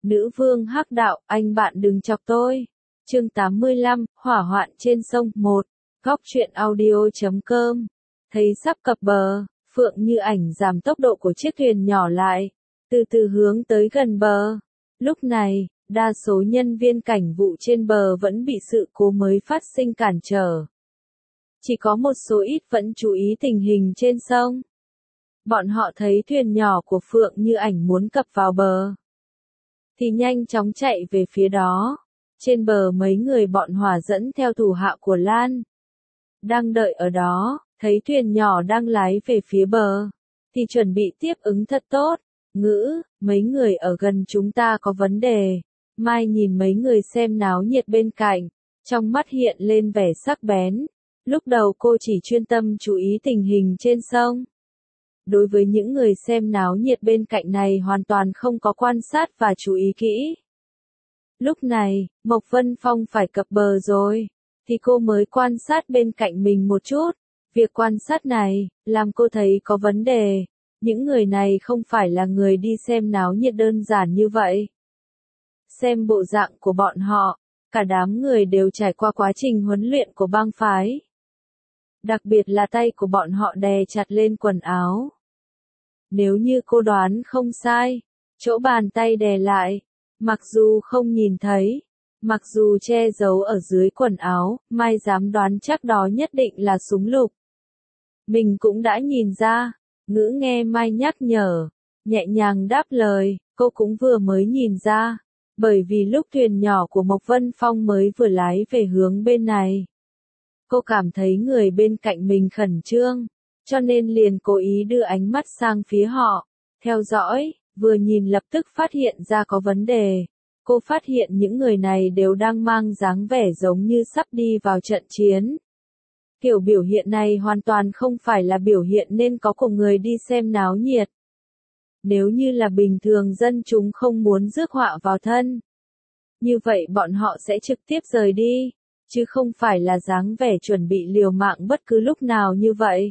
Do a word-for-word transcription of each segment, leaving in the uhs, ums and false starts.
Nữ vương hắc đạo, anh bạn đừng chọc tôi. Chương tám mươi lăm, hỏa hoạn trên sông một. Góc truyện audio chấm com. Thấy sắp cập bờ, Phượng Như Ảnh giảm tốc độ của chiếc thuyền nhỏ lại, từ từ hướng tới gần bờ. Lúc này, đa số nhân viên cảnh vụ trên bờ vẫn bị sự cố mới phát sinh cản trở. Chỉ có một số ít vẫn chú ý tình hình trên sông. Bọn họ thấy thuyền nhỏ của Phượng Như Ảnh muốn cập vào bờ, thì nhanh chóng chạy về phía đó. Trên bờ mấy người bọn Hỏa dẫn theo thủ hạ của Lan đang đợi ở đó, thấy thuyền nhỏ đang lái về phía bờ, thì chuẩn bị tiếp ứng thật tốt. Ngữ, mấy người ở gần chúng ta có vấn đề. Mai nhìn mấy người xem náo nhiệt bên cạnh, trong mắt hiện lên vẻ sắc bén. Lúc đầu cô chỉ chuyên tâm chú ý tình hình trên sông. Đối với những người xem náo nhiệt bên cạnh này hoàn toàn không có quan sát và chú ý kỹ. Lúc này, Mộc Vân Phong phải cập bờ rồi, thì cô mới quan sát bên cạnh mình một chút. Việc quan sát này, làm cô thấy có vấn đề. Những người này không phải là người đi xem náo nhiệt đơn giản như vậy. Xem bộ dạng của bọn họ, cả đám người đều trải qua quá trình huấn luyện của bang phái. Đặc biệt là tay của bọn họ đè chặt lên quần áo. Nếu như cô đoán không sai, chỗ bàn tay đè lại, mặc dù không nhìn thấy, mặc dù che giấu ở dưới quần áo, Mai dám đoán chắc đó nhất định là súng lục. Mình cũng đã nhìn ra. Ngữ nghe Mai nhắc nhở, nhẹ nhàng đáp lời, cô cũng vừa mới nhìn ra, bởi vì lúc thuyền nhỏ của Mộc Vân Phong mới vừa lái về hướng bên này. Cô cảm thấy người bên cạnh mình khẩn trương, cho nên liền cố ý đưa ánh mắt sang phía họ, theo dõi, vừa nhìn lập tức phát hiện ra có vấn đề. Cô phát hiện những người này đều đang mang dáng vẻ giống như sắp đi vào trận chiến. Kiểu biểu hiện này hoàn toàn không phải là biểu hiện nên có của người đi xem náo nhiệt. Nếu như là bình thường dân chúng không muốn rước họa vào thân, như vậy bọn họ sẽ trực tiếp rời đi, chứ không phải là dáng vẻ chuẩn bị liều mạng bất cứ lúc nào như vậy.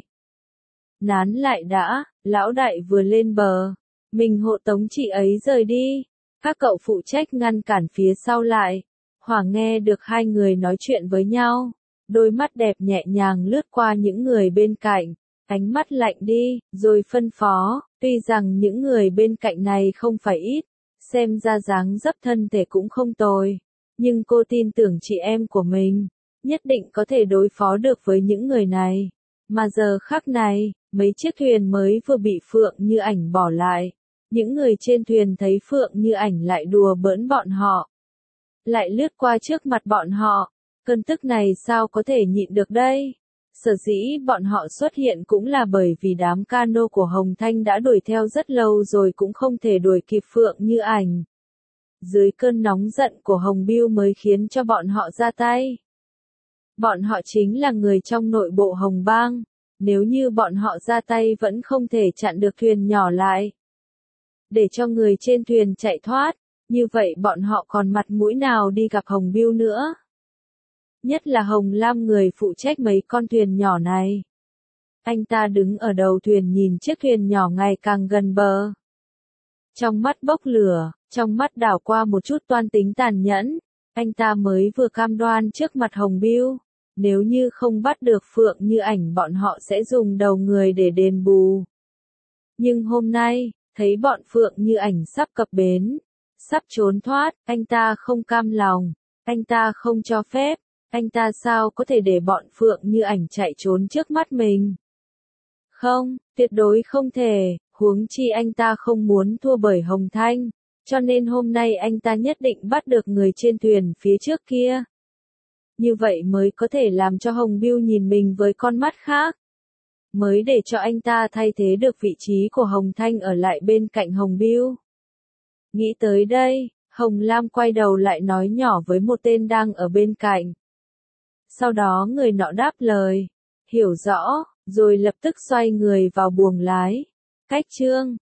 Nán lại đã, lão đại vừa lên bờ, mình hộ tống chị ấy rời đi. Các cậu phụ trách ngăn cản phía sau lại. Hỏa nghe được hai người nói chuyện với nhau. Đôi mắt đẹp nhẹ nhàng lướt qua những người bên cạnh, ánh mắt lạnh đi, rồi phân phó, tuy rằng những người bên cạnh này không phải ít, xem ra dáng dấp thân thể cũng không tồi, nhưng cô tin tưởng chị em của mình, nhất định có thể đối phó được với những người này. Mà giờ khắc này, mấy chiếc thuyền mới vừa bị Phượng Như Ảnh bỏ lại, những người trên thuyền thấy Phượng Như Ảnh lại đùa bỡn bọn họ, lại lướt qua trước mặt bọn họ. Cơn tức này sao có thể nhịn được đây? Sở dĩ bọn họ xuất hiện cũng là bởi vì đám cano của Hồng Thanh đã đuổi theo rất lâu rồi cũng không thể đuổi kịp Phượng Như Ảnh. Dưới cơn nóng giận của Hồng Bưu mới khiến cho bọn họ ra tay. Bọn họ chính là người trong nội bộ Hồng Bang, nếu như bọn họ ra tay vẫn không thể chặn được thuyền nhỏ lại, để cho người trên thuyền chạy thoát, như vậy bọn họ còn mặt mũi nào đi gặp Hồng Bưu nữa? Nhất là Hồng Lam người phụ trách mấy con thuyền nhỏ này. Anh ta đứng ở đầu thuyền nhìn chiếc thuyền nhỏ ngày càng gần bờ. Trong mắt bốc lửa, trong mắt đảo qua một chút toan tính tàn nhẫn. Anh ta mới vừa cam đoan trước mặt Hồng Bưu, nếu như không bắt được Phượng Như Ảnh bọn họ sẽ dùng đầu người để đền bù. Nhưng hôm nay, thấy bọn Phượng Như Ảnh sắp cập bến, sắp trốn thoát, anh ta không cam lòng, anh ta không cho phép. Anh ta sao có thể để bọn Phượng Như Ảnh chạy trốn trước mắt mình? Không, tuyệt đối không thể, huống chi anh ta không muốn thua bởi Hồng Thanh, cho nên hôm nay anh ta nhất định bắt được người trên thuyền phía trước kia. Như vậy mới có thể làm cho Hồng Bưu nhìn mình với con mắt khác. Mới để cho anh ta thay thế được vị trí của Hồng Thanh ở lại bên cạnh Hồng Bưu. Nghĩ tới đây, Hồng Lam quay đầu lại nói nhỏ với một tên đang ở bên cạnh. Sau đó người nọ đáp lời, hiểu rõ, rồi lập tức xoay người vào buồng lái. Cách chương